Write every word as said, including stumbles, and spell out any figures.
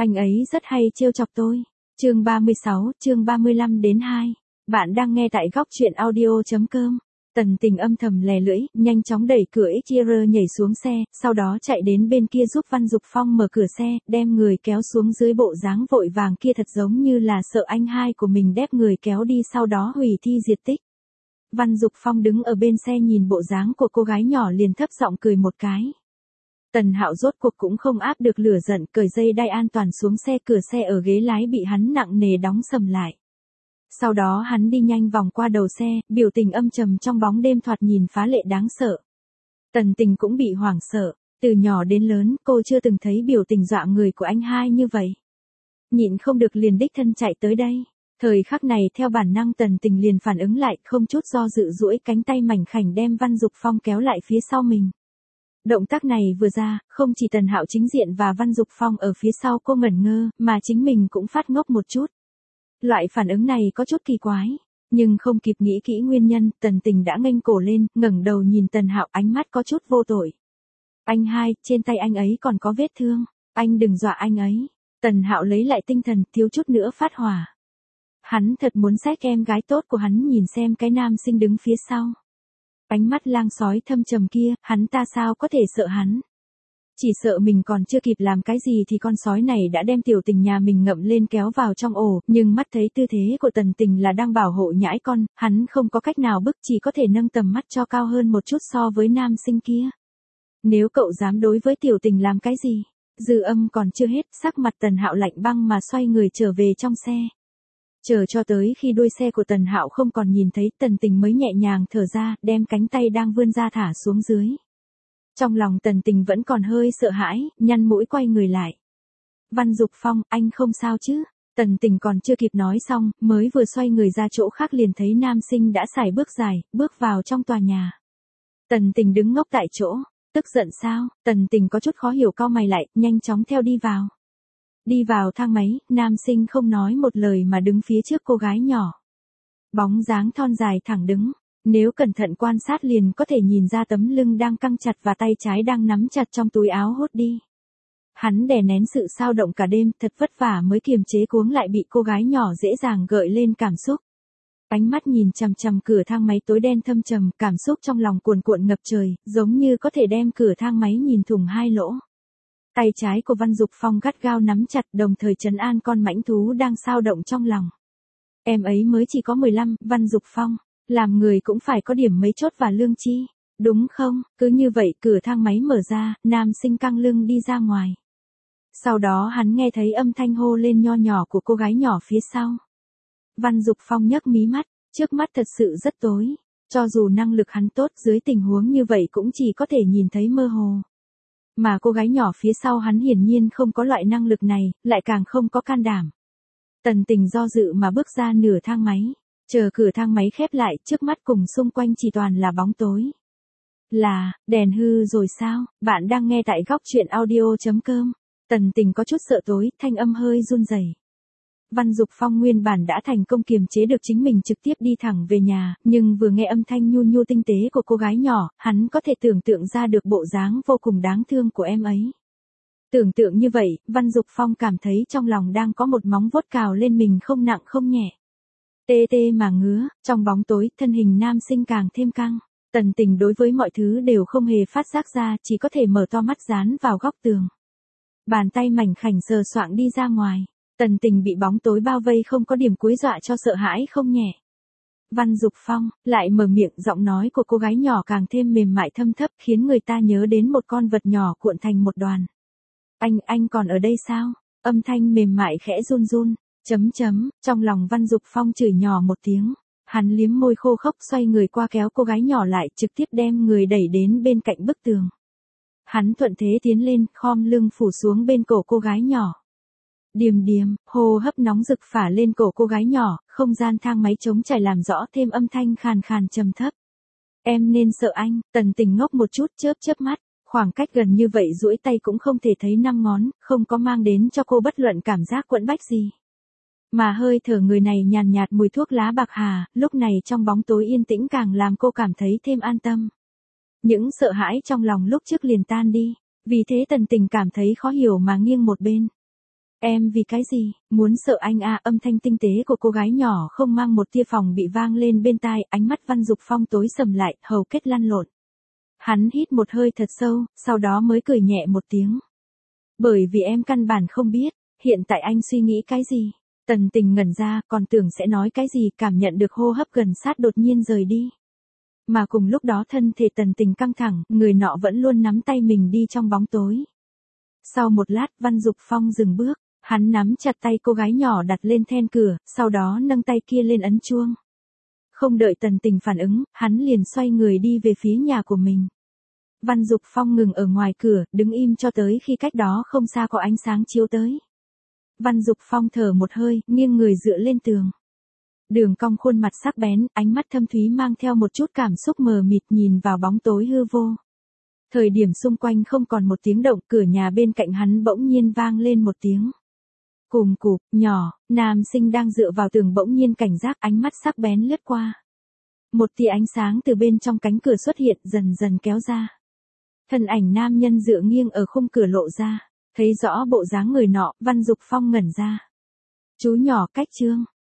Anh ấy rất hay trêu chọc tôi. Chương ba mươi sáu, chương ba mươi lăm đến hai. Bạn đang nghe tại góc truyện audio chấm com. Tần Tình âm thầm lè lưỡi, nhanh chóng đẩy cửa X-Tier nhảy xuống xe, sau đó chạy đến bên kia giúp Văn Dục Phong mở cửa xe, đem người kéo xuống dưới, bộ dáng vội vàng kia thật giống như là sợ anh hai của mình đép người kéo đi sau đó hủy thi diệt tích. Văn Dục Phong đứng ở bên xe nhìn bộ dáng của cô gái nhỏ liền thấp giọng cười một cái. Tần Hạo rốt cuộc cũng không áp được lửa giận, cởi dây đai an toàn xuống xe, cửa xe ở ghế lái bị hắn nặng nề đóng sầm lại. Sau đó hắn đi nhanh vòng qua đầu xe, biểu tình âm trầm trong bóng đêm thoạt nhìn phá lệ đáng sợ. Tần Tình cũng bị hoảng sợ, từ nhỏ đến lớn cô chưa từng thấy biểu tình dọa người của anh hai như vậy. Nhịn không được liền đích thân chạy tới đây. Thời khắc này theo bản năng Tần Tình liền phản ứng lại, không chút do dự duỗi cánh tay mảnh khảnh đem Văn Dục Phong kéo lại phía sau mình. Động tác này vừa ra, không chỉ Tần Hạo chính diện và Văn Dục Phong ở phía sau cô ngẩn ngơ, mà chính mình cũng phát ngốc một chút. Loại phản ứng này có chút kỳ quái, nhưng không kịp nghĩ kỹ nguyên nhân, Tần Tình đã nghênh cổ lên, ngẩng đầu nhìn Tần Hạo, ánh mắt có chút vô tội. Anh hai, trên tay anh ấy còn có vết thương, anh đừng dọa anh ấy. Tần Hạo lấy lại tinh thần, thiếu chút nữa phát hỏa. Hắn thật muốn xách em gái tốt của hắn nhìn xem cái nam sinh đứng phía sau. Ánh mắt lang sói thâm trầm kia, hắn ta sao có thể sợ hắn. Chỉ sợ mình còn chưa kịp làm cái gì thì con sói này đã đem tiểu tình nhà mình ngậm lên kéo vào trong ổ, nhưng mắt thấy tư thế của Tần Tình là đang bảo hộ nhãi con, hắn không có cách nào bức, chỉ có thể nâng tầm mắt cho cao hơn một chút so với nam sinh kia. Nếu cậu dám đối với tiểu tình làm cái gì? Dư âm còn chưa hết, sắc mặt Tần Hạo lạnh băng mà xoay người trở về trong xe. Chờ cho tới khi đuôi xe của Tần Hạo không còn nhìn thấy, Tần Tình mới nhẹ nhàng thở ra, đem cánh tay đang vươn ra thả xuống dưới. Trong lòng Tần Tình vẫn còn hơi sợ hãi, nhăn mũi quay người lại. Văn Dục Phong, anh không sao chứ? Tần Tình còn chưa kịp nói xong, mới vừa xoay người ra chỗ khác liền thấy nam sinh đã sải bước dài, bước vào trong tòa nhà. Tần Tình đứng ngốc tại chỗ, tức giận sao? Tần Tình có chút khó hiểu, cau mày lại, nhanh chóng theo đi vào. Đi vào thang máy, nam sinh không nói một lời mà đứng phía trước cô gái nhỏ. Bóng dáng thon dài thẳng đứng, nếu cẩn thận quan sát liền có thể nhìn ra tấm lưng đang căng chặt và tay trái đang nắm chặt trong túi áo hốt đi. Hắn đè nén sự xao động cả đêm, thật vất vả mới kiềm chế cuống lại bị cô gái nhỏ dễ dàng gợi lên cảm xúc. Ánh mắt nhìn chằm chằm cửa thang máy tối đen thâm trầm, cảm xúc trong lòng cuồn cuộn ngập trời, giống như có thể đem cửa thang máy nhìn thủng hai lỗ. Tay trái của Văn Dục Phong gắt gao nắm chặt, đồng thời trấn an con mãnh thú đang xao động trong lòng. Em ấy mới chỉ có mười lăm, Văn Dục Phong, làm người cũng phải có điểm mấy chốt và lương chi, đúng không? Cứ như vậy cửa thang máy mở ra, nam sinh căng lưng đi ra ngoài. Sau đó hắn nghe thấy âm thanh hô lên nho nhỏ của cô gái nhỏ phía sau. Văn Dục Phong nhấc mí mắt, trước mắt thật sự rất tối, cho dù năng lực hắn tốt dưới tình huống như vậy cũng chỉ có thể nhìn thấy mơ hồ. Mà cô gái nhỏ phía sau hắn hiển nhiên không có loại năng lực này, lại càng không có can đảm. Tần Tình do dự mà bước ra nửa thang máy, chờ cửa thang máy khép lại, trước mắt cùng xung quanh chỉ toàn là bóng tối. Là, đèn hư rồi sao? Bạn đang nghe tại góc truyện audio chấm com. Tần Tình có chút sợ tối, thanh âm hơi run rẩy. Văn Dục Phong nguyên bản đã thành công kiềm chế được chính mình trực tiếp đi thẳng về nhà, nhưng vừa nghe âm thanh nhu nhu tinh tế của cô gái nhỏ, hắn có thể tưởng tượng ra được bộ dáng vô cùng đáng thương của em ấy. Tưởng tượng như vậy, Văn Dục Phong cảm thấy trong lòng đang có một móng vuốt cào lên mình không nặng không nhẹ. Tê tê mà ngứa, trong bóng tối, thân hình nam sinh càng thêm căng. Tần Tình đối với mọi thứ đều không hề phát giác ra, chỉ có thể mở to mắt dán vào góc tường. Bàn tay mảnh khảnh sờ soạng đi ra ngoài. Tần Tình bị bóng tối bao vây không có điểm cuối dọa cho sợ hãi không nhẹ. Văn Dục Phong, lại mở miệng, giọng nói của cô gái nhỏ càng thêm mềm mại thâm thấp khiến người ta nhớ đến một con vật nhỏ cuộn thành một đoàn. Anh, anh còn ở đây sao? Âm thanh mềm mại khẽ run run, chấm chấm, trong lòng Văn Dục Phong chửi nhỏ một tiếng. Hắn liếm môi khô khốc xoay người qua kéo cô gái nhỏ lại, trực tiếp đem người đẩy đến bên cạnh bức tường. Hắn thuận thế tiến lên, khom lưng phủ xuống bên cổ cô gái nhỏ. Điềm điềm, hô hấp nóng rực phả lên cổ cô gái nhỏ, không gian thang máy trống trải làm rõ thêm âm thanh khàn khàn trầm thấp. Em nên sợ anh. Tần Tình ngốc một chút, chớp chớp mắt, khoảng cách gần như vậy duỗi tay cũng không thể thấy năm ngón, không có mang đến cho cô bất luận cảm giác quẫn bách gì. Mà hơi thở người này nhàn nhạt mùi thuốc lá bạc hà, lúc này trong bóng tối yên tĩnh càng làm cô cảm thấy thêm an tâm. Những sợ hãi trong lòng lúc trước liền tan đi, vì thế Tần Tình cảm thấy khó hiểu mà nghiêng một bên. Em vì cái gì, muốn sợ anh à, âm thanh tinh tế của cô gái nhỏ không mang một tia phòng bị vang lên bên tai, ánh mắt Văn Dục Phong tối sầm lại, hầu kết lăn lộn. Hắn hít một hơi thật sâu, sau đó mới cười nhẹ một tiếng. Bởi vì em căn bản không biết, hiện tại anh suy nghĩ cái gì. Tần Tình ngẩn ra, còn tưởng sẽ nói cái gì, cảm nhận được hô hấp gần sát đột nhiên rời đi. Mà cùng lúc đó thân thể Tần Tình căng thẳng, người nọ vẫn luôn nắm tay mình đi trong bóng tối. Sau một lát, Văn Dục Phong dừng bước, hắn nắm chặt tay cô gái nhỏ đặt lên then cửa, sau đó nâng tay kia lên ấn chuông. Không đợi Tần Tình phản ứng, hắn liền xoay người đi về phía nhà của mình. Văn Dục Phong ngừng ở ngoài cửa, đứng im cho tới khi cách đó không xa có ánh sáng chiếu tới. Văn Dục Phong thở một hơi, nghiêng người dựa lên tường. Đường cong khuôn mặt sắc bén, ánh mắt thâm thúy mang theo một chút cảm xúc mờ mịt nhìn vào bóng tối hư vô. Thời điểm xung quanh không còn một tiếng động, cửa nhà bên cạnh hắn bỗng nhiên vang lên một tiếng. Cùm cụp, nhỏ, nam sinh đang dựa vào tường bỗng nhiên cảnh giác, ánh mắt sắc bén lướt qua. Một tia ánh sáng từ bên trong cánh cửa xuất hiện, dần dần kéo ra. Thân ảnh nam nhân dựa nghiêng ở khung cửa lộ ra, thấy rõ bộ dáng người nọ, Văn Dục Phong ngẩn ra. Chú nhỏ cách trương,